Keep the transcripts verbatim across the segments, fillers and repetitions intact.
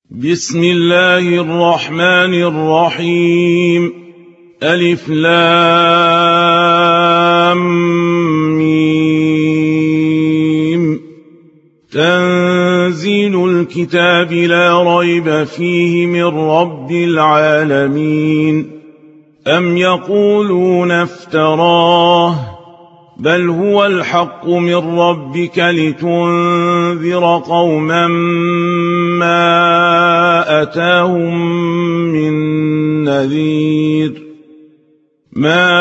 بسم الله الرحمن الرحيم. ألف لام ميم. تنزيل الكتاب لا ريب فيه من رب العالمين. أم يقولون افتراه بل هو الحق من ربك لتنذر قوما ما أتاهم من نذير ما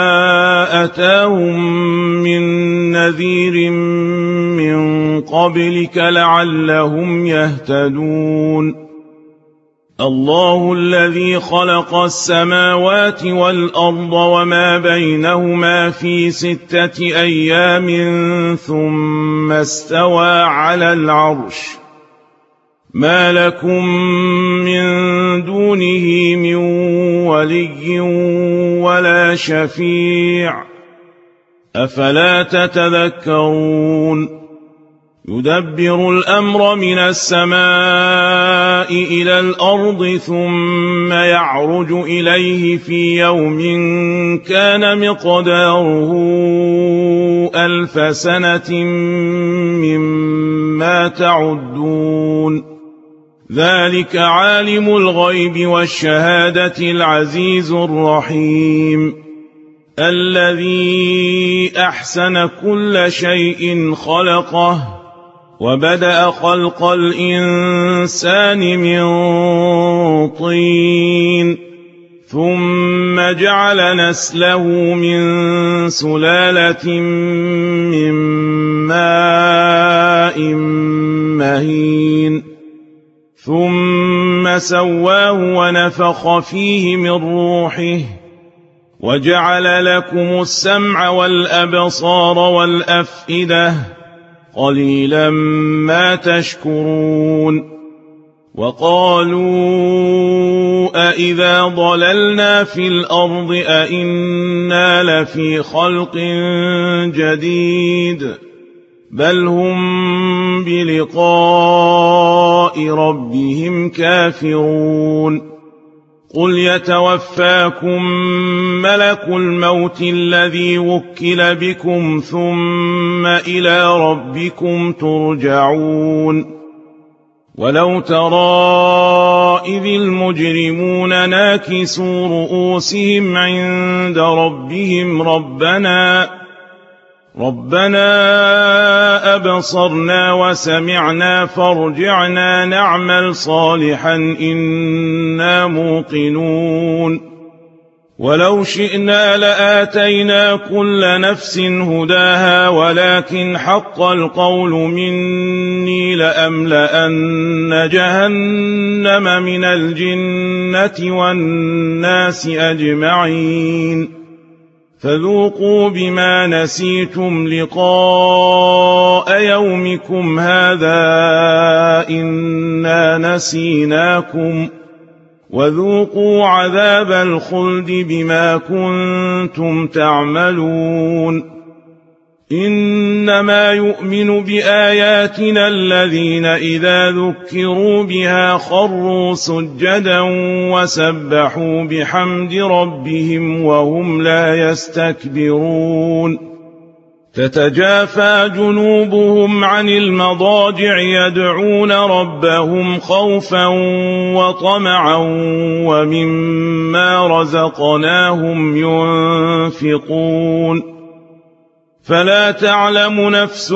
أتاهم من نذير من قبلك لعلهم يهتدون. الله الذي خلق السماوات والأرض وما بينهما في ستة أيام ثم استوى على العرش. ما لكم من دونه من ولي ولا شفيع أفلا تتذكرون. يدبر الأمر من السماء إلى الأرض ثم يعرج إليه في يوم كان مقداره ألف سنة مما تعدون. ذلك عالم الغيب والشهادة العزيز الرحيم الذي أحسن كل شيء خلقه وبدأ خلق الإنسان من طين ثم جعل نسله من سلالة من ماء مهين ثم سواه ونفخ فيه من روحه وجعل لكم السمع والأبصار والأفئدة قليلا ما تشكرون. وقالوا أإذا ضللنا في الأرض أإنا لفي خلق جديد بل هم بلقاء ربهم كافرون. قل يتوفاكم ملك الموت الذي وكل بكم ثم إلى ربكم ترجعون. ولو ترى إذ المجرمون ناكسوا رؤوسهم عند ربهم ربنا ربنا أبصرنا وسمعنا فارجعنا نعمل صالحا إنا موقنون. ولو شئنا لآتينا كل نفس هداها ولكن حق القول مني لأملأن جهنم من الجنة والناس أجمعين. فذوقوا بما نسيتم لقاء يومكم هذا إنا نسيناكم وذوقوا عذاب الخلد بما كنتم تعملون. إنما يؤمن بآياتنا الذين إذا ذكروا بها خروا سجدا وسبحوا بحمد ربهم وهم لا يستكبرون. تتجافى جنوبهم عن المضاجع يدعون ربهم خوفا وطمعا ومما رزقناهم ينفقون. فلا تعلم نفس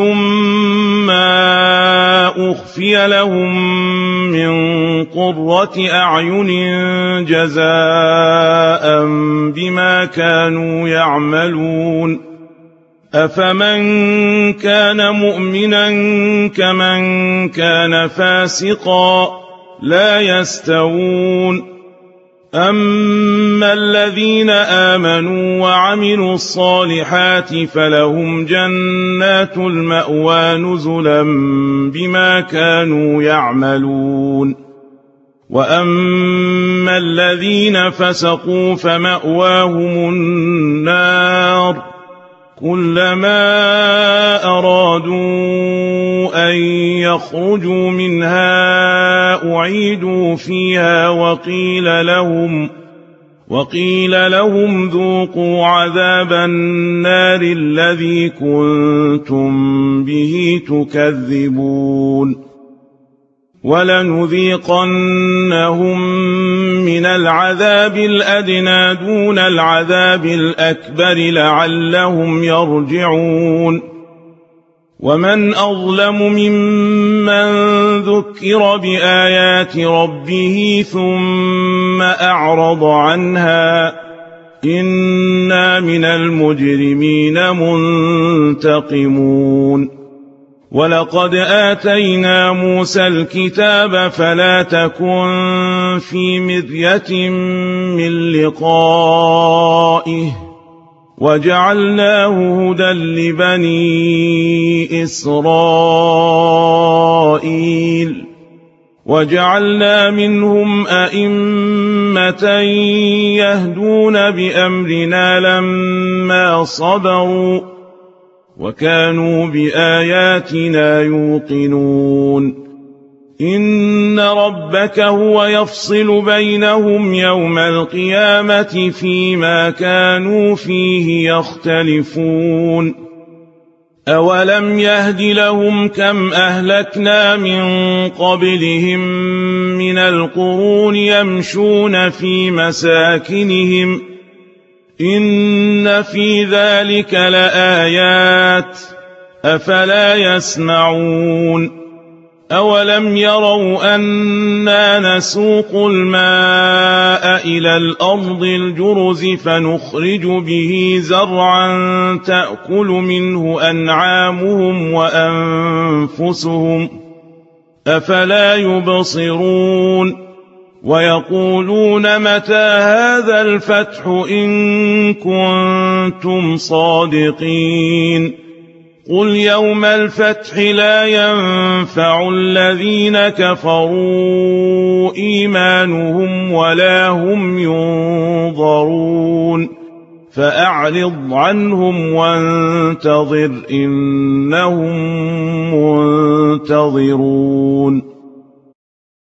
ما أخفي لهم من قرة أعين جزاء بما كانوا يعملون. أفمن كان مؤمنا كمن كان فاسقا لا يستوون. أما الذين آمنوا وعملوا الصالحات فلهم جنات المأوى نزلا بما كانوا يعملون. وأما الذين فسقوا فمأواهم النار كلما أرادوا أن يخرجوا منها أعيدوا فيها وقيل لهم وقيل لهم ذوقوا عذاب النار الذي كنتم به تكذبون ولنذيقنهم من العذاب الأدنى دون العذاب الأكبر لعلهم يرجعون ومن أظلم ممن ذكر بآيات ربه ثم أعرض عنها إنا من المجرمين منتقمون ولقد آتينا موسى الكتاب فلا تكن في مرية من لقائه وجعلناه هدى لبني إسرائيل وجعلنا منهم أئمة يهدون بأمرنا لما صبروا وكانوا بآياتنا يوقنون إن ربك هو يفصل بينهم يوم القيامة فيما كانوا فيه يختلفون أولم يهد لهم كم أهلكنا من قبلهم من القرون يمشون في مساكنهم إن في ذلك لآيات أفلا يسمعون أولم يروا أنا نسوق الماء إلى الأرض الجرز فنخرج به زرعا تأكل منه أنعامهم وأنفسهم أفلا يبصرون ويقولون متى هذا الفتح إن كنتم صادقين قل يوم الفتح لا ينفع الذين كفروا إيمانهم ولا هم ينظرون فأعرض عنهم وانتظر إنهم منتظرون